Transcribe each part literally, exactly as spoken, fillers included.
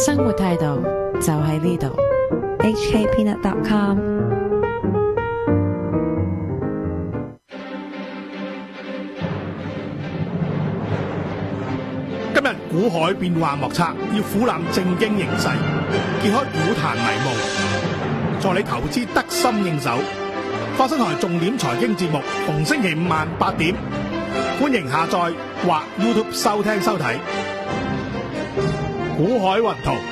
生活態度就喺呢度。 H K peanut dot com。 今日股海變幻莫測，要俯覽正經形勢，揭開股壇迷霧，助你投資得心應手。發生台重點財經節目，逢星期五晚八點，歡迎下載或 YouTube 收聽收睇。股海雲圖，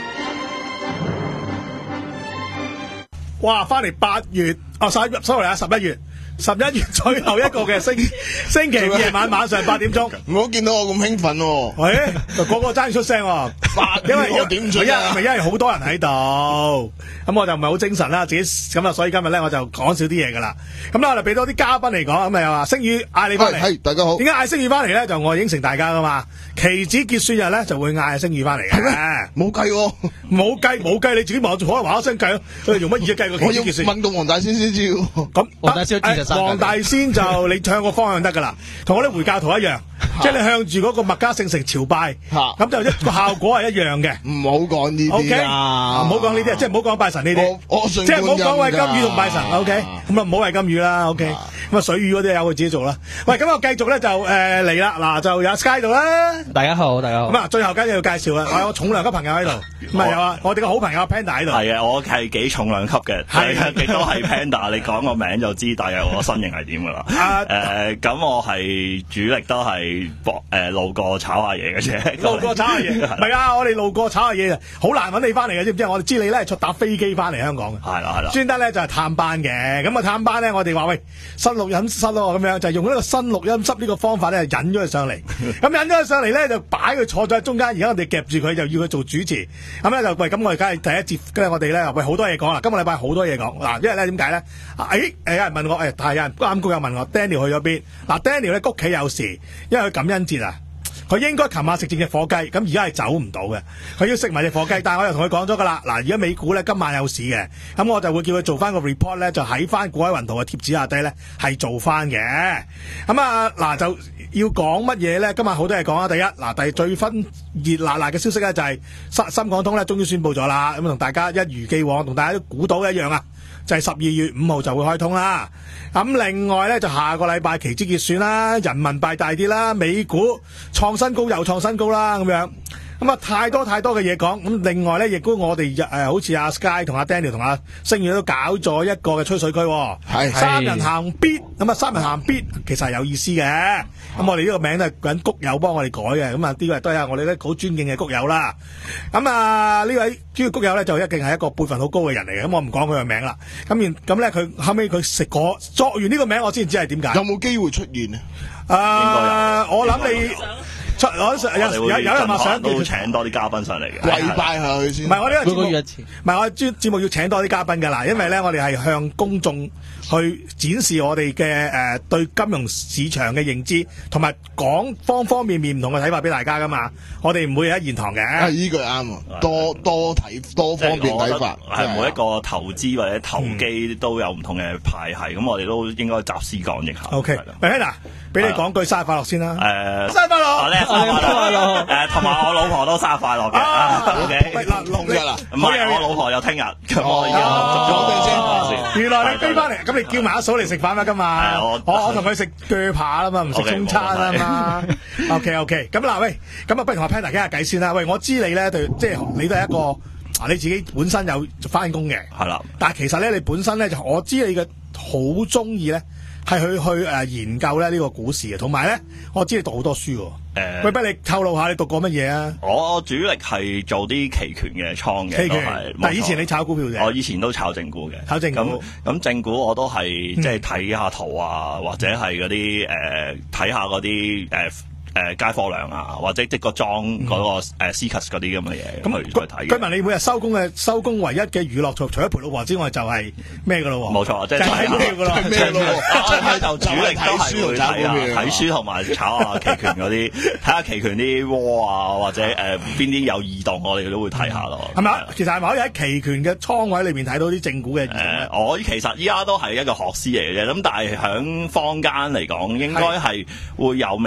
哇！翻嚟八月，哦，十一月，sorry啊，十一月。十一月最後一個嘅星星期五夜晚晚上八點鐘， 唔好見到我咁興奮喎。 喂，個個爭住出聲喎，因為我點出啊？咪因為好多人喺度，咁我就唔係好精神啦，自己咁啊，所以今日咧我就講少啲嘢噶啦。咁咧我哋俾多啲嘉賓嚟講，咁啊又話星宇嗌你翻嚟， 係大家好。 點解嗌星宇翻嚟咧？就我應承大家噶嘛，期指結算日咧就會嗌星宇翻嚟嘅。 冇計喎， 冇計冇計，你自己望住可能話一聲計咯。佢哋用乜嘢計個期指結算？ 我要問到黃大仙先知喎。 咁黃大仙知黃大仙就你向個方向得噶啦，同我啲回教徒一樣，即係你向住嗰個麥加聖城朝拜，咁就一個效果係一樣嘅。 唔好講呢啲啊， 唔好講呢啲，即係唔好講拜神呢啲， 我信即係唔好講喂金魚同拜神。O K，咁啊唔好喂金魚啦。O K，咁啊水魚嗰啲有佢自己做啦。喂，咁我繼續咧就誒嚟啦，嗱就有 Sky 度啦。 大家好，大家好。 咁啊，最後梗係要介紹啦，我有個重量級朋友喺度，唔係有啊，我哋個好朋友 Panda 喺度。 係啊，我係幾重量級嘅，係亦都係 Panda。你講個名就知大約我身形係點噶啦。誒，咁我係主力都係博誒路過炒下嘢嘅啫。 路過炒下嘢，唔係啊！我哋路過炒下嘢啊，好難揾你翻嚟嘅，知唔知？我哋知你咧係坐搭飛機翻嚟香港嘅。 係啦係啦。專登咧就係探班嘅，咁啊探班咧，我哋話喂新錄音室咯，咁樣就用呢個新錄音室呢個方法咧引咗佢上嚟。咁引咗佢上嚟咧就擺佢坐咗喺中間，而家我哋夾住佢就要佢做主持。咁咧就喂，咁我哋梗係第一節，跟住我哋咧喂好多嘢講啦。今個禮拜好多嘢講嗱，因為咧點解咧？誒誒有人問我誒，係有人啱谷友問我 Daniel 去咗邊？嗱 Daniel 咧屋企有事，因為佢感恩節啊。佢應該琴晚食正隻火雞，咁而家係走唔到嘅。佢要食埋隻火雞，但係我又同佢講咗噶啦。嗱，而家美股咧今晚有市嘅，咁我就會叫佢做翻個 report 咧，就喺翻股海雲圖嘅貼紙下低咧係做翻嘅。咁啊嗱，就要講乜嘢咧？今晚好多嘢講啊！第一嗱，第最分熱辣辣嘅消息咧就係深深港通咧終於宣布咗啦。咁同大家一如既往，同大家都估到一樣啊，就係十二月五號就會開通啦。咁另外咧就下個禮拜期指結算啦，人民幣大跌啦，美股創新高又創新高啦，咁樣咁啊太多太多嘅嘢講。咁另外咧，亦都我哋誒、呃、好似阿 Sky 同阿 Daniel 同阿星宇都搞咗一個嘅吹水區，係三人行必咁啊，三人行必其實係有意思嘅。咁我哋呢個名都係揾谷友幫我哋改嘅，咁啊呢個都係我哋咧好尊敬嘅谷友啦。咁啊呢位主要谷友咧就一定係一個輩分好高嘅人嚟嘅，咁我唔講佢嘅名啦。咁然咁咧佢後尾佢食過作完呢個名，我先知係點解。 有冇機會出現啊？ 誒、呃，我諗你。出我有有有人話想都請多啲嘉賓上嚟嘅， 跪拜下佢先。 唔係我呢個節目， 每個月一次。 唔係我專節目要請多啲嘉賓㗎啦，因為咧我哋係向公眾去展示我哋嘅誒對金融市場嘅認知，同埋講方方面面唔同嘅睇法俾大家㗎嘛。我哋唔會喺現堂嘅。 係呢句啱啊，多多睇多方面睇法。 係每一個投資或者投機都有唔同嘅派系，咁、嗯、我哋都應該集思廣益下。 O K，喂嗱，俾你講句生日快樂先啦。誒，生日快樂！ 誒，同埋我老婆都生日快樂嘅。O K， 嗱，六日啦， 唔係我老婆有聽日，咁我而家續咗先。原來你飛翻嚟，咁你叫埋阿嫂嚟食飯咩？今日我我同佢食鋸扒啦嘛，唔食中餐啊嘛。O K O K，咁嗱喂，咁啊不如同阿 Panda 傾下偈先啦。喂，我知你咧對，即係你都係一個啊，你自己本身有翻工嘅，係啦。但係其實咧，你本身咧就我知你嘅好中意咧。係去去誒研究咧呢個股市嘅，同埋咧我知你讀好多書喎。誒、呃，喂，不如你透露下你讀過乜嘢啊？ 我主力係做啲期權嘅倉嘅，都係。但係以前你炒股票嘅？我以前都炒正股嘅。炒正股。咁咁正股我都係、嗯、即係睇下圖啊，或者係嗰啲誒睇下嗰啲誒。誒街貨量啊，或者即個裝嗰、那個誒 C C U S 嗰啲咁嘅嘢，咁去去睇。據聞你每日收工嘅收工唯一嘅娛樂，除除咗陪老婆之外，就係咩㗎咯？冇錯，即係睇股票㗎咯。咩咯？就主力都係會睇啊，睇書同埋炒下期權嗰啲，睇下期權啲窩啊，或者誒邊啲有異動，我哋都會睇下咯。係咪啊？其實係咪可以喺期權嘅倉位裏邊睇到啲正股嘅？誒、呃，我其實依家都係一個學師嚟嘅啫，咁但係喺坊間嚟講，應該係會有未平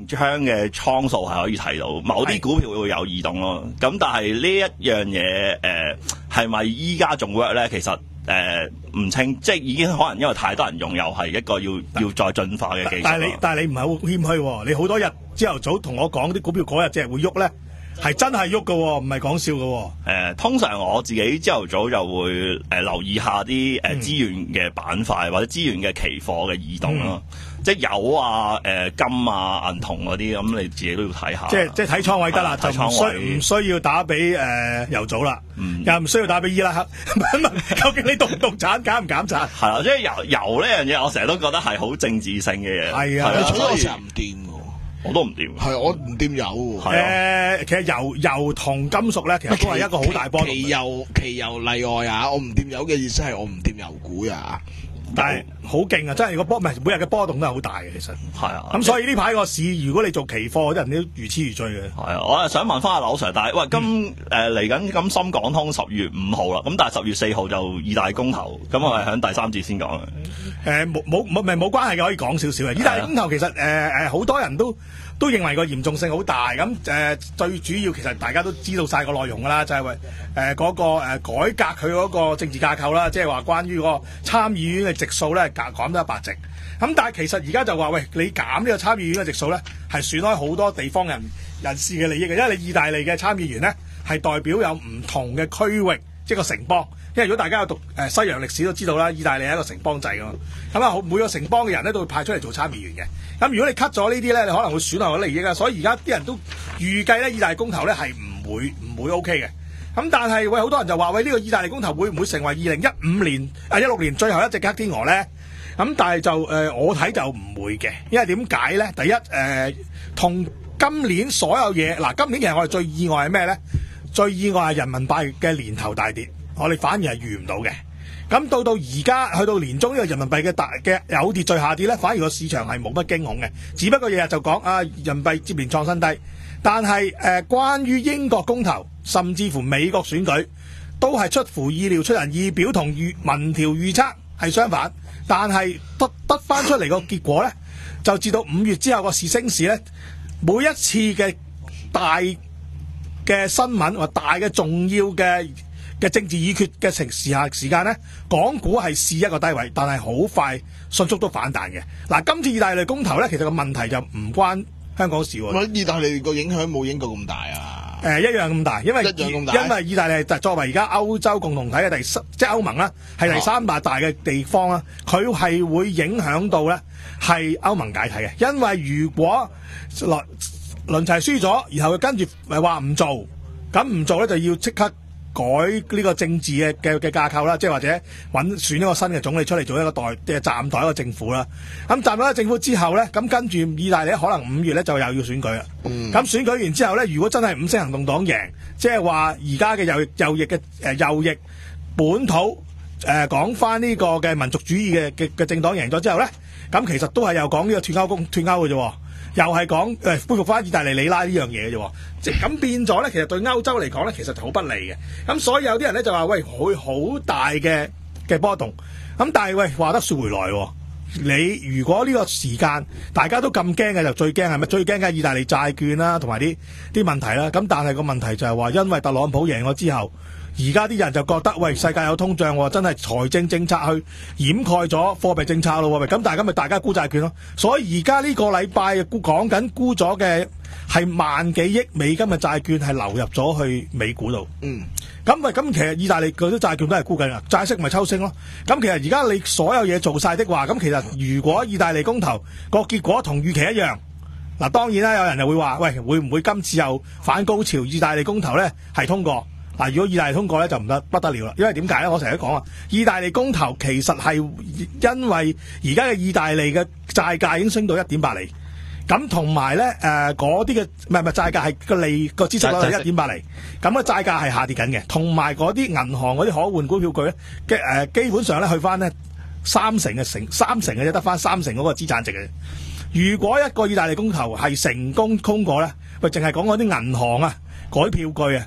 張嘅倉數係可以睇到，某啲股票會有異動咯。咁但係呢一樣嘢誒係咪依家仲 work 咧？其實誒唔、呃、清，即係已經可能因為太多人用，又係一個要要再進化嘅技術。但係你但係你唔係好謙虛喎，你好多日朝頭早同我講啲股票嗰日隻會喐咧。係真係喐㗎喎，唔係講笑㗎喎。誒、 呃，通常我自己朝頭早就會誒、呃、留意下啲誒、呃、資源嘅板塊或者資源嘅期貨嘅異動咯，嗯、即係油啊、誒、呃、金啊、銀銅嗰啲，咁你自己都要睇下。 即係即係睇倉位得啦，就唔需唔需要打俾誒、呃、油組啦，嗯、又唔需要打俾伊拉克。問問究竟你動唔動產，減唔減產？係啦，即係油油呢樣嘢，我成日都覺得係好政治性嘅嘢。 係啊， 除咗我成日唔掂。 我都唔掂， 係我唔掂油。 誒、呃，其實油油同金屬咧，其實都係一個好大波動。 期油期油例外啊！我唔掂油嘅意思係我唔掂油股啊。 但係好勁啊！真係個波唔係每日嘅波動都係好大嘅，其實係啊。 咁所以呢排個市，如果你做期貨，啲人都如痴如醉嘅。 係啊，我係想問翻阿劉 Sir，但係喂，今誒嚟緊咁深港通十月五號啦，咁但係十月四號就意大利公投，咁我係喺第三節先講嘅。 誒冇冇冇咪冇關係嘅，可以講少少嘅。意大利公投其實誒誒好多人都都認為個嚴重性好大，咁誒、呃、最主要其實大家都知道晒個內容㗎啦，就係誒嗰個、呃、改革佢嗰個政治架構啦，即係話關於個參議院嘅席數咧減減咗一百席。咁但係其實而家就話喂，你減呢個參議院嘅席數咧，係損害好多地方人人士嘅利益嘅，因為你意大利嘅參議員咧係代表有唔同嘅區域，即係個城邦。因為如果大家有讀誒西洋歷史都知道啦，意大利係一個城邦制㗎嘛，咁啊每個城邦嘅人咧都會派出嚟做參議員嘅。咁如果你 cut 咗呢啲咧，你可能會損害個利益啊。所以而家啲人都預計咧，意大利公投咧係唔會唔會 OK 嘅。咁但係喂，好多人就話喂，呢個意大利公投會唔會成為二零一五年啊一六年最後一隻黑天鵝咧？咁但係就誒、呃、我睇就唔會嘅，因為點解咧？第一誒同、呃、今年所有嘢嗱，今年其實我哋最意外係咩咧？最意外係人民幣嘅年頭大跌。我哋反而係預唔到嘅，咁到到而家去到年中呢個人民幣嘅大嘅有秩序下跌咧，反而個市場係冇乜驚恐嘅，只不過日日就講啊人民幣接連創新低，但係誒、呃、關於英國公投甚至乎美國選舉都係出乎意料出人意表，同預民調預測係相反，但係得得翻出嚟個結果咧，就至到五月之後個市升市咧，每一次嘅大嘅新聞或大嘅重要嘅嘅政治議決嘅情時下時間咧，港股係試一個低位，但係好快迅速都反彈嘅。嗱，今次意大利公投咧，其實個問題就唔關香港事喎。 意大利個影響冇英國咁大啊？ 誒、呃，一樣咁大，因為一樣咁大， 因為意大利就作為而家歐洲共同體嘅第三，即係歐盟啦，係第三大大嘅地方啦，佢係、啊、會影響到咧係歐盟解體嘅。因為如果輪輪齊輸咗，然後佢跟住咪話唔做，咁唔做咧就要即刻改呢個政治嘅嘅嘅架構啦，即係或者揾選一個新嘅總理出嚟做一個代嘅暫代一個政府啦。咁暫代一個政府之後咧，咁跟住意大利可能五月咧就又要選舉啦。咁、嗯、選舉完之後咧，如果真係五星行動黨贏，即係話而家嘅右右翼嘅誒、呃、右翼本土誒講翻呢個嘅民族主義嘅嘅嘅政黨贏咗之後咧，咁其實都係又講呢個脫歐公脫歐嘅啫。又係講誒恢復翻意大利里拉呢樣嘢嘅啫，即係咁變咗咧，其實對歐洲嚟講咧，其實好不利嘅。咁所以有啲人咧就話喂，會好大嘅嘅波動。咁但係喂，話得說回來，你如果呢個時間大家都咁驚嘅，就最驚係咪？最驚嘅係意大利債券啦，同埋啲啲問題啦。咁但係個問題就係話，因為特朗普贏咗之後，而家啲人就覺得喂，世界有通脹，真係財政政策去掩蓋咗貨幣政策咯。咁大家咪大家沽債券咯。所以而家呢個禮拜沽講緊沽咗嘅係萬幾億美金嘅債券係流入咗去美股度。嗯，咁咪咁其實意大利嗰啲債券都係沽緊啦，債息咪抽升咯。咁其實而家你所有嘢做晒的話，咁其實如果意大利公投個結果同預期一樣，嗱當然啦，有人就會話喂，會唔會今次又反高潮？意大利公投咧係通過。嗱，如果意大利通過咧就唔得不得了啦，因為點解咧？我成日都講啊，意大利公投其實係因為而家嘅意大利嘅債價已經升到一點八厘，咁同埋咧誒嗰啲嘅唔係唔係債價係個利個孳息率係一點八厘，咁個債價係下跌緊嘅，同埋嗰啲銀行嗰啲可換股票據咧嘅誒基本上咧去翻咧三成嘅成三成嘅啫，得翻三成嗰個資產值嘅。如果一個意大利公投係成功通過咧，喂，淨係講嗰啲銀行啊改票據啊。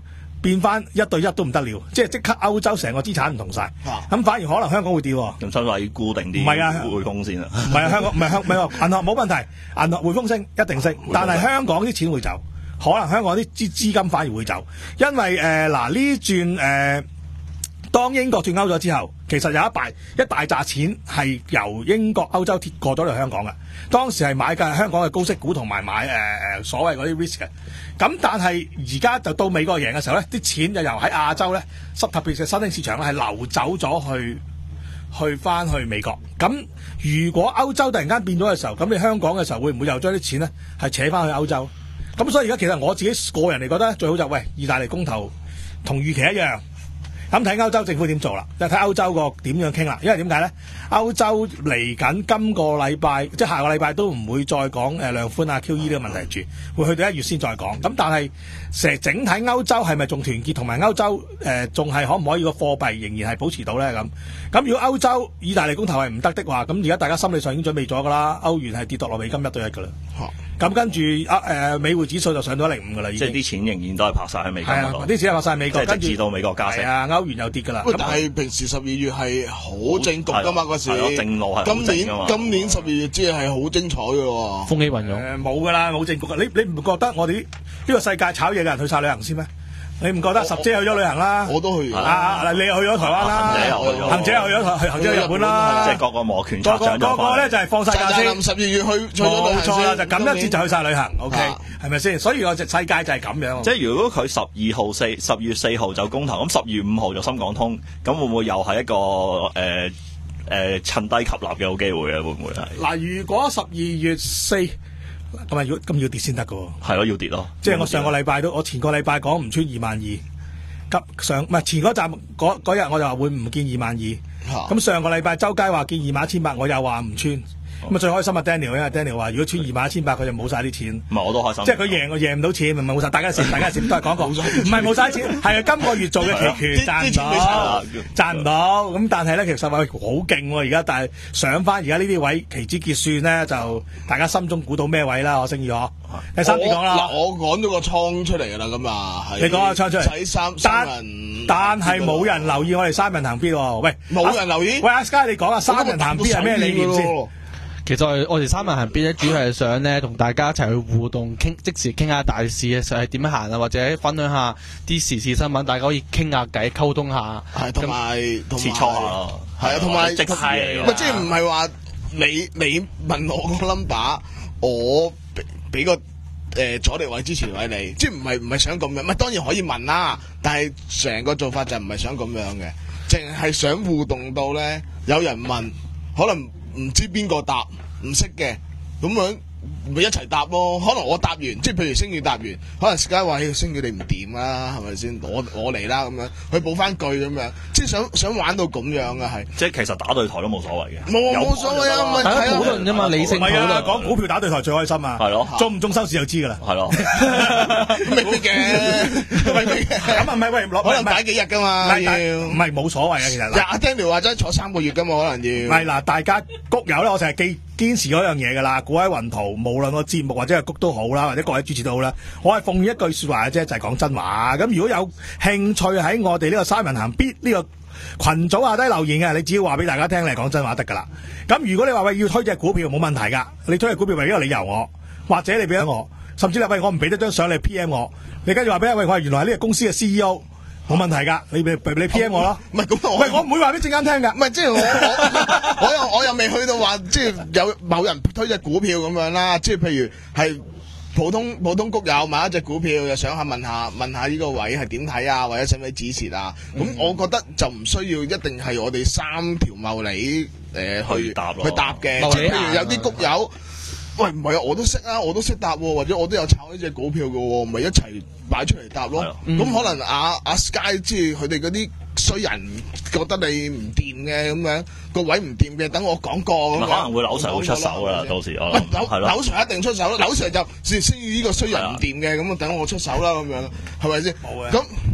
變翻一對一都唔得了，即係即刻歐洲成個資產唔同晒，咁、啊、反而可能香港會跌。 咁所以話要固定啲， 唔係啊， 匯豐先啊， 唔係啊，香港唔係香唔係銀行冇問題，銀行匯豐升一定升，但係香港啲錢會走，可能香港啲資資金反而會走，因為誒嗱呢轉誒。呃當英國脫歐咗之後，其實有一大一大紮錢係由英國歐洲貼過咗嚟香港嘅。當時係買嘅香港嘅高息股同埋買誒誒、呃、所謂嗰啲 risk 嘅。咁但係而家就到美國贏嘅時候咧，啲錢就由喺亞洲咧，特別係新興市場咧係流走咗去去翻去美國。咁如果歐洲突然間變咗嘅時候，咁你香港嘅時候會唔會又將啲錢咧係扯翻去歐洲？咁所以而家其實我自己個人嚟覺得最好就喂，意大利公投同預期一樣。咁睇歐洲政府點做啦，就睇歐洲個點樣傾啦。因為點解咧？歐洲嚟緊今個禮拜，即係下個禮拜都唔會再講誒量寬啊 Q E 呢個問題住，會去到一月先再講。咁但係成整體歐洲係咪仲團結，同埋歐洲誒仲係可唔可以個貨幣仍然係保持到咧？咁咁如果歐洲意大利公投係唔得的話，咁而家大家心理上已經準備咗㗎啦，歐元係跌到落美金一對一㗎啦。咁跟住啊誒美匯指數就上到一零五㗎啦，已經。即係啲錢仍然都係拍晒喺美國嗰度。係啊，啲錢係拍晒喺美國，跟住直至到美國加息。係啊，歐元又跌㗎啦。 但係平時十二月係好正局㗎嘛，嗰時。 係咯，正路係今年今年十二月即係好精彩㗎喎。 風起雲湧。 誒冇㗎啦，冇正局㗎。你你唔覺得我哋呢個世界炒嘢嘅人去晒旅行先咩？你唔覺得十姐去咗旅行啦？ 我都去。 啊你又去咗台灣啦？行者又去咗，行者去日本啦。 即係個個摩拳擦掌咗。個個咧就係放晒假先。 十二月去去咗旅行先。 冇錯啦，就咁一節就去晒旅行。O K，係咪先？所以個世界就係咁樣。 即係如果佢十二號四十月四號就公投，咁十月五號就深港通，咁會唔會又係一個誒誒趁低吸納嘅好機會啊？會唔會係？ 嗱，如果十二月四。咁啊，要咁要跌先得噶喎。 係咯，要跌咯。 即係我上個禮拜都，我前個禮拜講唔穿二萬二，急上唔係前嗰站嗰嗰日我就話會唔見二萬二。咁上個禮拜周街話見二萬一千八，我又話唔穿。咁啊最開心啊 Daniel，因為 Daniel 話如果穿二萬一千八，佢就冇晒啲錢。 唔係我都開心。 即係佢贏，我贏唔到錢，咪冇晒。大家蝕，大家蝕都係講過。唔係冇晒錢，係啊，今個月做嘅期權賺唔到，賺唔到。咁但係咧，其實話好勁喎，而家但係上翻而家呢啲位期指結算咧，就大家心中估到咩位啦？我星宇可。第三點講啦。 嗱，我講咗個倉出嚟㗎啦，咁啊， 你講個倉出嚟。 睇三三人。 但係冇人留意我哋三人行必喎。喂， 冇人留意。 喂，阿 Sky 你講啊，三人行必係咩理念先？ 其實我哋我哋三人行必咧，主要係想咧同大家一齊去互動，傾即時傾下大事嘅時候係點樣行啊，或者分享下啲時事新聞，大家可以傾下偈，溝通下。 係同埋切磋啊， 係啊，同埋即係唔係即係唔係話你你問我個 number， 我俾俾個誒阻力位支持位你，即係唔係唔係想咁樣，咪當然可以問啦，但係成個做法就唔係想咁樣嘅，淨係想互動到咧，有人問可能。唔知邊個答唔識嘅，咁樣咪一齊答咯。可能我答完，即係譬如星宇答完，可能 Sky 話：星宇你唔掂啦，係咪先？我我嚟啦，咁樣佢補翻句咁樣，即係想想玩到咁樣啊，係。 即係其實打對台都冇所謂嘅。 冇冇所謂啊，咪大家討論啫嘛，理性討論。 講股票打對台最開心啊！係咯，中唔中收市就知㗎啦。 係咯， 未必嘅，未必嘅。咁啊唔係喂， 可能擺幾日㗎嘛，要唔係冇所謂啊，其實。 阿 Daniel 話齋坐三個月㗎嘛，可能要。 唔係嗱，大家谷友咧，我成日記堅持嗰樣嘢㗎啦。股喺雲圖，無論個節目或者係谷都好啦，或者各位主持都好啦，我係奉勸一句説話嘅啫，就係講真話。咁如果有興趣喺我哋呢個三人行必呢個群組下低留言嘅，你只要話俾大家聽，你係講真話得㗎啦。咁如果你話喂要推隻股票冇問題㗎，你推隻股票為一個理由我，或者你俾咗我，甚至你喂我唔俾得張相你 P M 我，你跟住話俾喂我原來係呢個公司嘅 C E O。冇問題噶，你你你 P M 我咯， 唔係咁我， 喂我唔會話俾證監聽噶， 唔係即係我我我又我又未去到話即係有某人推隻股票咁樣啦，即係譬如係普通普通谷友買一隻股票，又想下問下問下呢個位係點睇啊，或者使唔使止蝕啊？咁、嗯、我覺得就唔需要一定係我哋三條茂利誒去答去答嘅，即係譬如有啲谷友。喂，唔係啊，我都識啊，我都識答喎，或者我都有炒呢隻股票嘅喎，咪一齊擺出嚟答咯。咁、嗯、可能阿阿 Sky 即係佢哋嗰啲衰人覺得你唔掂嘅咁樣，個位唔掂嘅，等我講過咁樣。可能會柳 Sir 會出手啦，到時我諗。 柳柳 Sir 一定出手咯，柳 Sir 就先先於呢個衰人唔掂嘅，咁啊等我出手啦咁樣，係咪先？冇嘅。咁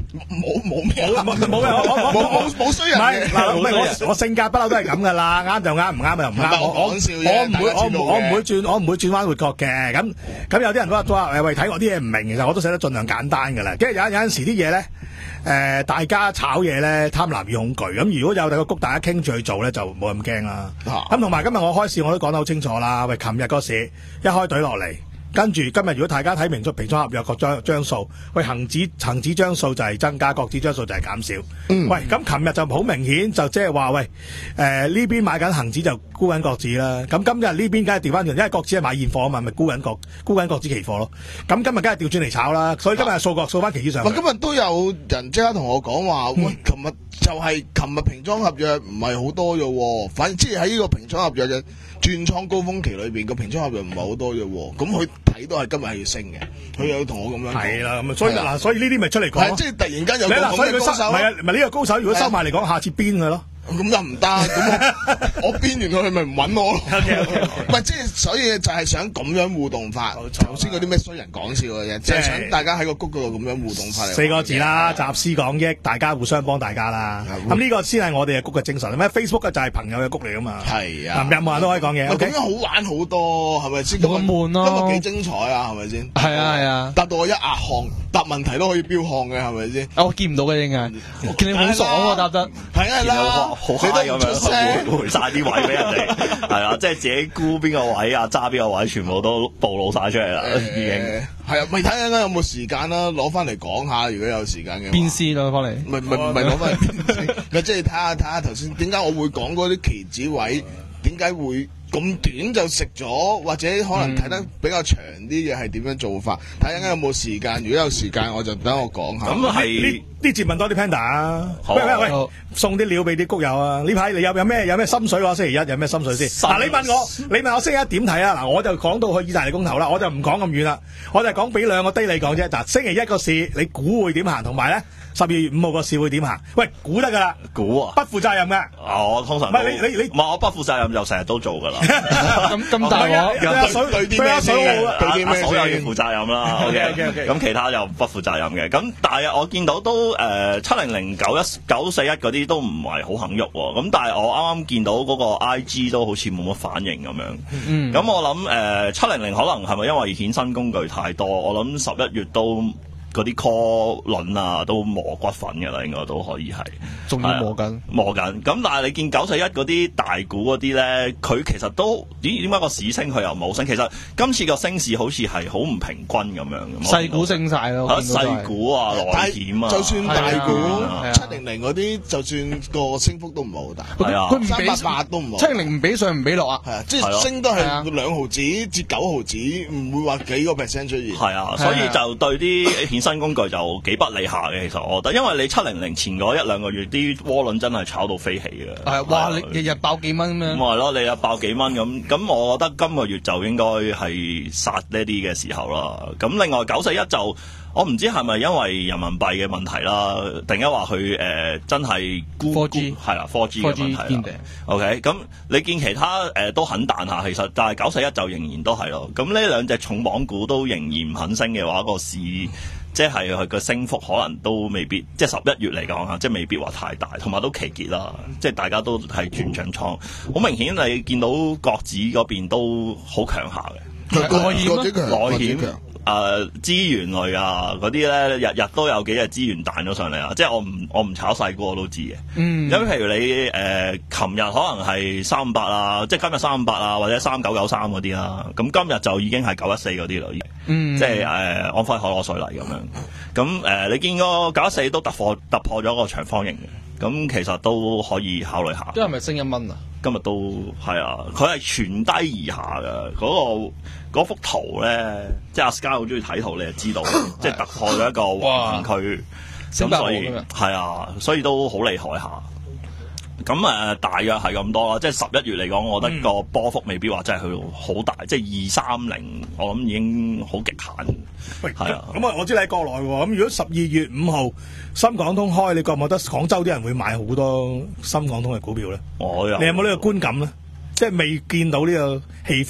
冇冇咩冇冇冇咩，我我冇冇冇衰人嘅。 嗱，唔係我我性格不嬲都係咁噶啦，啱就啱，唔啱就唔啱。我我我唔會我唔我唔會轉我唔會轉彎抹角嘅。咁咁有啲人都話都話誒喂，睇我啲嘢唔明，其實我都寫得盡量簡單噶啦。跟住有有陣時啲嘢咧。誒、呃，大家炒嘢咧，貪婪與恐懼。咁如果有第個谷大家傾住去做咧，就冇咁驚啦。咁同埋今日我開市我都講得好清楚啦。喂，琴日個市一開隊落嚟，跟住今日如果大家睇明咗平倉合約個張張數，喂，恒指恒指張數就係增加，國指張數就係減少。嗯、喂，咁琴日就好明顯就即係話喂，誒呢邊買緊恒指就沽緊國指啦。咁今日呢邊梗係調翻轉，因為國指係買現貨啊嘛，咪沽緊國沽緊國指期貨咯。咁今日梗係調轉嚟炒啦。所以今日掃國掃翻期指上。 今日都有人即刻同我講話，喂，琴日就係琴日平倉合約唔係好多嘅，反正即係喺呢個平倉合約嘅轉倉高峰期裏邊個平倉合約唔係好多嘅。咁佢睇到係今日係要升嘅，佢有同我咁樣講。係啦，咁所以嗱，所以呢啲咪出嚟講。即係突然間有個咁嘅高手，唔係啊，唔係呢個高手，如果收埋嚟講，下次邊嘅咯。咁又唔得，咁我我邊完佢咪唔揾我咯。唔係即係，所以就係想咁樣互動法。頭先嗰啲咩衰人講笑嘅啫，即係想大家喺個谷嗰度咁樣互動法嚟。四個字啦，集思廣益，大家互相幫大家啦。咁呢個先係我哋嘅谷嘅精神。咩 Facebook 嘅就係朋友嘅谷嚟噶嘛。係啊，任何人都可以講嘢。咁樣好玩好多，係咪先？咁悶咯，今日幾精彩啊，係咪先？係啊係啊，答到我一額汗，答問題都可以飆汗嘅，係咪先？我見唔到嘅應該，我見你好爽喎，答得係啦。好嗨咁樣，回晒啲位俾人哋，係啦，即係自己估邊個位啊，揸邊個位，全部都暴露晒出嚟啦，已經係啊，咪睇下有冇時間啦，攞翻嚟講下，如果有時間嘅。邊絲攞翻嚟？唔係唔係唔係攞翻嚟，咪即係睇下睇下頭先點解我會講嗰啲期指位，點解會咁短就食咗，或者可能睇得比較長啲嘅係點樣做法？睇下有冇時間，如果有時間我就等我講下。咁係。啲節問多啲 Panda 啊！喂喂喂，送啲料俾啲谷友啊！呢排你有有咩有咩心水喎？星期一有咩心水先？嗱，你問我，你問我星期一點睇啊？嗱，我就講到去意大利公投啦，我就唔講咁遠啦，我就講俾兩個 day 你講啫。嗱，星期一個市你估會點行？同埋咧十二月五號個市會點行？喂，估得噶啦，估啊，不負責任嘅。我通常唔係你你你，唔係我不負責任就成日都做噶啦。咁咁大鑊，對阿水對啲咩先？對啲咩先？所有要負責任啦。OK OK OK。咁其他就不負責任嘅。咁但係我見到都。誒七零零九一九四一嗰啲都唔係好肯喐喎，咁但係我啱啱見到嗰個 I G 都好似冇乜反應咁樣，咁、嗯、我諗誒七零零可能係咪因為衍生工具太多？我諗十一月都嗰啲 call 輪啊都磨骨粉嘅啦，應該都可以係，仲要磨緊磨緊。咁但係你見九四一嗰啲大股嗰啲咧，佢其實都點點解個市升佢又冇升？其實今次個升市好似係好唔平均咁樣。細股升晒咯，細股啊，內險啊，就算大股七零零嗰啲，就算個升幅都唔係好大。係啊，佢唔俾三八八都唔七零零唔俾上唔俾落啊。係啊，即係升都係兩毫子至九毫子，唔會話幾個 percent 出現。係啊，所以就對啲新工具就幾不利下嘅，其實我覺得，因為你七零零前嗰一兩個月啲窩輪真係炒到飛起嘅。係，哇！你日日爆幾蚊咁樣。咁係咯，你日爆幾蚊咁，咁我覺得今個月就應該係殺呢啲嘅時候啦。咁另外九四一就，我唔知係咪因為人民幣嘅問題啦，突然間話佢誒真係沽 四 G 係啦 四 G 嘅問題啦。OK，咁你見其他誒、呃、都肯彈下，其實但係九四一就仍然都係咯。咁呢兩隻重磅股都仍然唔肯升嘅話，個市。即係佢個升幅可能都未必，即係十一月嚟講嚇，即係未必話太大，同埋都期結啦，即係大家都係轉長倉，好明顯你見到國指嗰邊都好強下嘅，內險內險誒資源類啊嗰啲咧，日日都有幾隻資源彈咗上嚟啊！即係我唔我唔炒細股我都知嘅，嗯，咁譬如你誒琴日可能係三五八啊，即係今日三五八啊，或者三九九三嗰啲啦，咁今日就已經係九一四嗰啲啦，嗯，即係誒、呃、安徽海螺水泥咁樣，咁誒、呃、你見個九一四都突破突破咗個長方形嘅，咁其實都可以考慮下。今日咪升一蚊啊？今日都係啊，佢係全低而下嘅嗰、嗰個嗰幅圖咧，即係阿 Sky 好中意睇圖，你就知道，即係突破咗一個橫區，咁所以係啊，所以都好厲害下。咁誒、呃，大約係咁多啦，即係十一月嚟講，我覺得個波幅未必話真係去到好大，嗯、即係二三零，我諗已經好極限。喂，係啊，咁啊，我知你喺國內喎，咁如果十二月五號深港通開，你覺唔覺得廣州啲人會買好多深港通嘅股票咧？我有，你有冇呢個觀感咧？即係未見到呢個氣氛。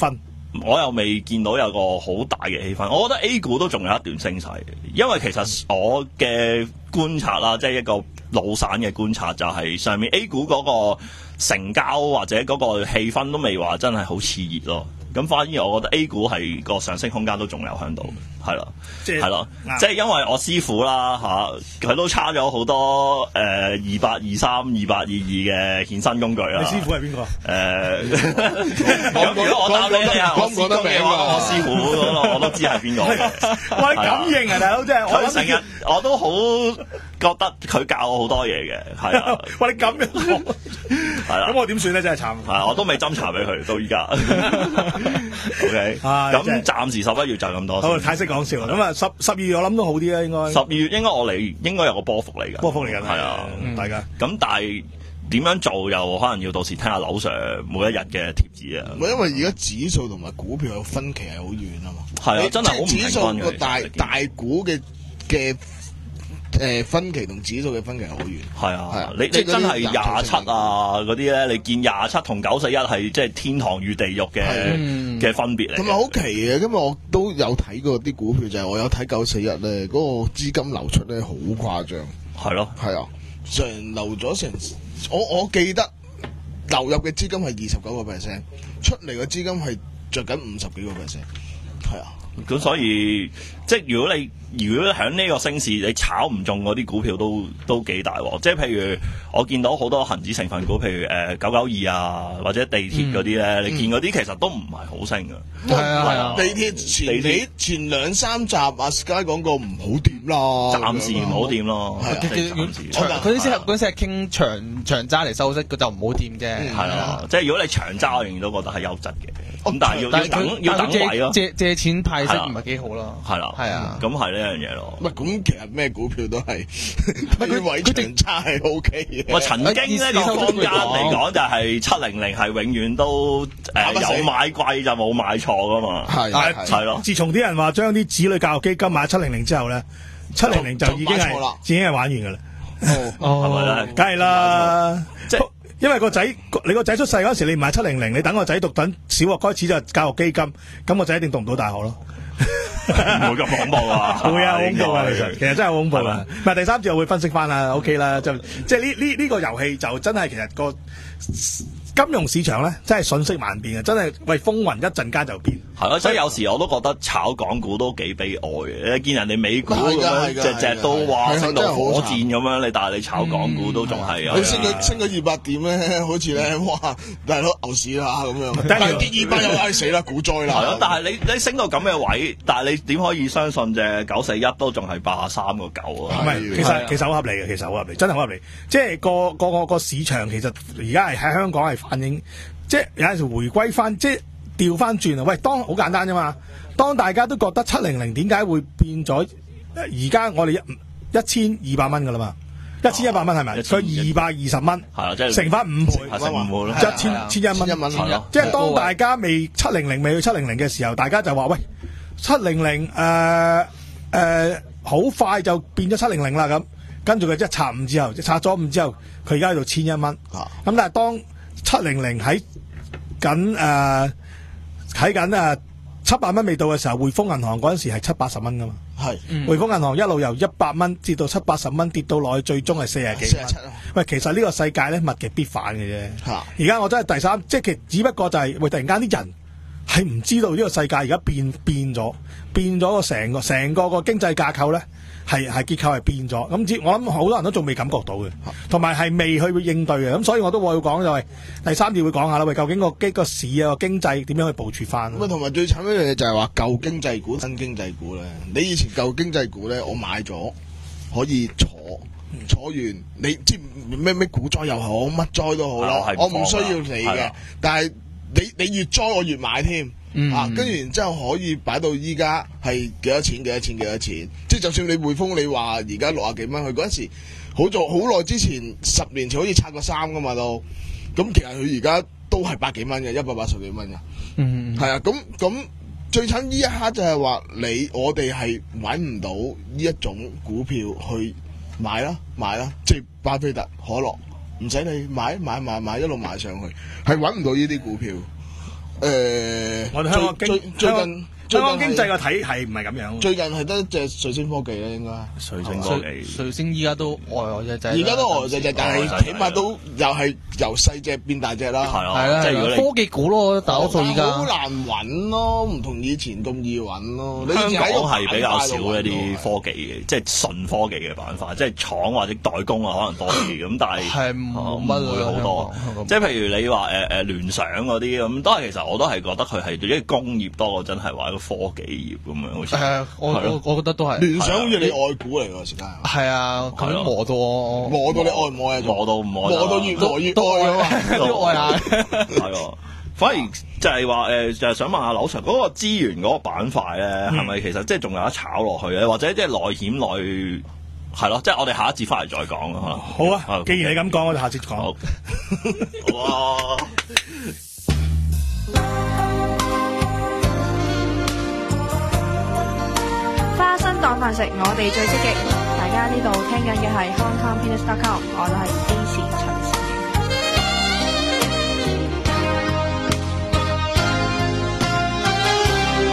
我又未見到有個好大嘅氣氛。我覺得 A 股都仲有一段升勢，因為其實我嘅觀察啦，即係一個老散嘅觀察，就係上面 A 股嗰個成交或者嗰個氣氛都未話真係好熾熱咯。咁反而我覺得 A 股係個上升空間都仲有喺度，係啦，係咯，即係因為我師傅啦嚇，佢、啊、都差咗好多誒二八二三、二八二二嘅衍生工具啦。 你師傅係邊個？ 誒，如果我答你你係我師傅嘅話，我師傅我我都知係邊個。 喂，感應啊，大佬真係佢成日我都好覺得佢教我好多嘢嘅，係啊。 喂，你咁樣講，係啦。咁我點算咧？真係慘。 係，我都未斟茶俾佢到依家。O K，咁暫時十一月就咁多。 好，太識講笑啦。咁啊，十十二月我諗都好啲啦，應該。 十二月應該我嚟應該有個波幅嚟㗎。 波幅嚟緊， 係啊， 大家。 咁但係點樣做又可能要到時聽下劉 Sir 每一日嘅貼紙啊。 唔係因為而家指數同埋股票有分歧係好遠啊嘛。 係啊，真係好唔平均嘅。 指數個大大股嘅嘅。誒分歧同指數嘅分歧好遠， 係啊，係啊，你你真係廿七啊嗰啲咧，你見廿七同九四一係即係天堂與地獄嘅嘅分別嚟。同埋好奇嘅， 因為我都有睇過啲股票，就係、是、我有睇九四一咧，嗰個資金流出咧好誇張， 係咯， 係啊，成流咗成，我我記得流入嘅資金係二十九個 percent， 出嚟嘅資金係着緊五十幾個 percent， 係啊。 咁所以即係如果你如果喺呢個升市你炒唔中嗰啲股票都都幾大喎，即係譬如我見到好多恒指成分股，譬如誒九九二啊或者地鐵嗰啲咧，嗯、你見嗰啲其實都唔係好升㗎。 係、嗯、啊係啊，地鐵前幾前兩三集阿 Sky 講過唔好掂啦， 暫時唔好掂咯。 佢啲先嗰陣時係傾長長揸嚟收息，佢就唔好掂啫。 係啊，即係如果你長揸，我仍然都覺得係優質嘅。咁但係要要等要等位咯， 借借錢派息唔係幾好咯， 係啦，係啊，咁係呢樣嘢咯。 唔係咁，其實咩股票都係佢位長揸係 O K 嘅。 我曾經呢個坊間嚟講就係七零零係永遠都誒有買貴就冇買錯噶嘛，係係咯。 自從啲人話將啲子女教育基金買七零零之後咧，七零零就已經係已經係玩完噶啦。 哦，係咪咧？ 梗係啦， 即係。 因為個仔，你個仔出世嗰時，你唔買七零零，你等個仔讀等小學開始就教育基金，咁個仔一定讀唔到大學咯。 唔會咁恐怖啊！ 會啊，恐怖啊！其實其實真係好恐怖啊！唔係第三節我會分析翻啦 ，OK 啦，就即係呢呢呢個遊戲就真係其實個金融市場咧，真係瞬息萬變嘅，真係喂風雲一陣間就變。 係咯，所以有時我都覺得炒港股都幾悲哀嘅。你見人哋美股咁樣隻隻都話升到火箭咁樣，你但係你炒港股都仲係佢升咗升咗二百點咧，好似咧哇大佬牛市啦咁樣，但係跌二百又唉死啦，股災啦。 係咯，但係你你升到咁嘅位，但係你點可以相信隻九四一都仲係八十三個九啊？ 唔係，其實其實好合理嘅，其實好合理，真係好合理。即係個個個個市場其實而家係喺香港係反映，即係有陣時回歸翻，即係調翻轉啊！喂，當好簡單啫嘛。當大家都覺得七零零點解會變咗，而家我哋一一千二百蚊噶啦嘛，一千一百蚊係咪？佢二百二十蚊， 係啊，即係乘翻五倍， 乘五倍咯， 一千千一蚊，即係當大家未七零零未去七零零嘅時候，大家就話喂。七零零誒誒好快就變咗七零零啦咁，跟住佢即係拆五之後，拆咗五之後，佢而家喺度千一蚊。咁、啊、但係當七零零喺緊誒喺緊誒七百蚊未到嘅時候，匯豐銀行嗰陣時係七八十蚊噶嘛。係，嗯、匯豐銀行一路由一百蚊跌到七八十蚊，跌到落去最終係四十幾蚊。喂，其實呢個世界咧物極必反嘅啫。而家、啊、我真係第三，即係其實只不過就係、是、喂突然間啲人。係唔知道呢個世界而家變變咗，變咗個成個成個個經濟架構咧，係係結構係變咗。咁只我諗好多人都仲未感覺到嘅，同埋係未去應對嘅。咁所以我都會講就係第三節會講下啦。喂，究竟個經個市啊個經濟點樣去部署翻？ 咁啊，同埋最慘一樣嘢就係話舊經濟股、新經濟股咧。你以前舊經濟股咧，我買咗可以坐坐完，你知咩咩股災又好，乜災都好啦，我唔需要你嘅，但係。你你越災我越買添，嗯、啊，跟住然之後可以擺到依家係幾多錢幾多錢幾多錢，即係就算你匯豐你話而家六啊幾蚊，佢嗰陣時好做好耐之前十年前可以拆個三噶嘛都，咁其實佢而家都係百幾蚊嘅，一百八十幾蚊嘅，嗯，係啊，咁咁最慘呢一刻就係話你我哋係揾唔到呢一種股票去買啦買啦，即係巴菲特可樂。唔使你買買買買一路買上去，係揾唔到呢啲股票。 誒， 我哋香港經最近。 香港經濟個體係唔係咁樣？ 最近係得隻瑞星科技咧，應該。 瑞星科技， 瑞星依家都呆呆隻隻。 而家都呆呆隻隻，但係起碼都又係由細隻變大隻啦。 係啊， 係啦， 即係如果科技股咯，大多數依家。 好難揾咯，唔同以前咁易揾咯。 香港係比較少一啲科技嘅，即係純科技嘅板塊，即係廠或者代工啊，可能多啲咁，但係係冇乜會好多。即係譬如你話誒誒聯想嗰啲咁，都係其實我都係覺得佢係對於工業多過真係話科技業咁樣，好似係啊，我我我覺得都係聯想好似你愛股嚟㗎，時間係啊，佢都磨到我， 磨到你愛唔愛啊？ 磨到唔愛， 磨到越磨越愛啊嘛， 都愛下。 係喎，反而就係話誒，就係想問下劉 Sir 嗰個資源嗰個板塊咧，係咪其實即係仲有得炒落去咧？或者即係內險內係咯？即係我哋下一節翻嚟再講啊！ 好啊，既然你咁講，我哋下節講。 哇！ 花生當飯食，我哋最積極。大家呢度聽緊嘅係 Hong Kong Peanuts dot com， 我都係 A 時。